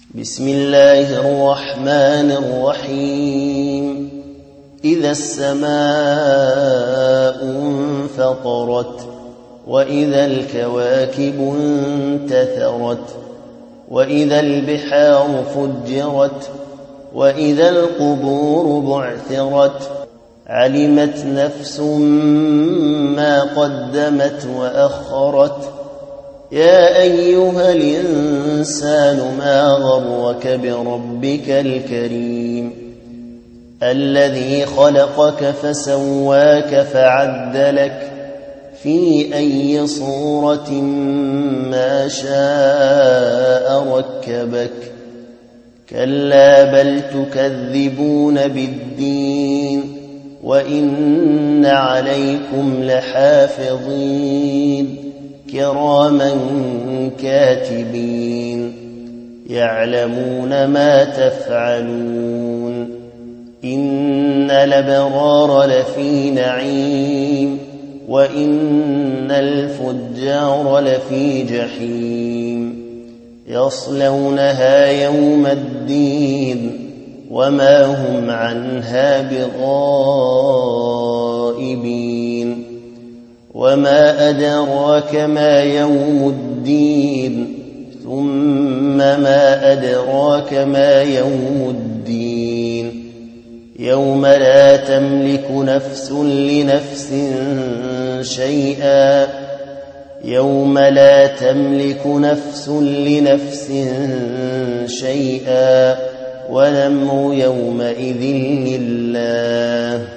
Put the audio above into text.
بسم الله الرحمن الرحيم. إذا السماء انفطرت وإذا الكواكب انتثرت وإذا البحار فجرت وإذا القبور بعثرت علمت نفس ما قدمت وأخرت. يا أيها الإنسان ما غرك بربك الكريم الذي خلقك فسواك فعدلك في أي صورة ما شاء ركبك. كلا بل تكذبون بالدين وإن عليكم لحافظين كراما كاتبين يعلمون ما تفعلون. إن الأبرار لفي نعيم وإن الفجار لفي جحيم يصلونها يوم الدين وما هم عنها بغائبين. وما أدراك ما يوم الدين ثم ما أدراك ما يوم الدين يوم لا تملك نفس لنفس شيئا يوم لا تملك نفس لنفس شيئا والأمر يومئذ لله.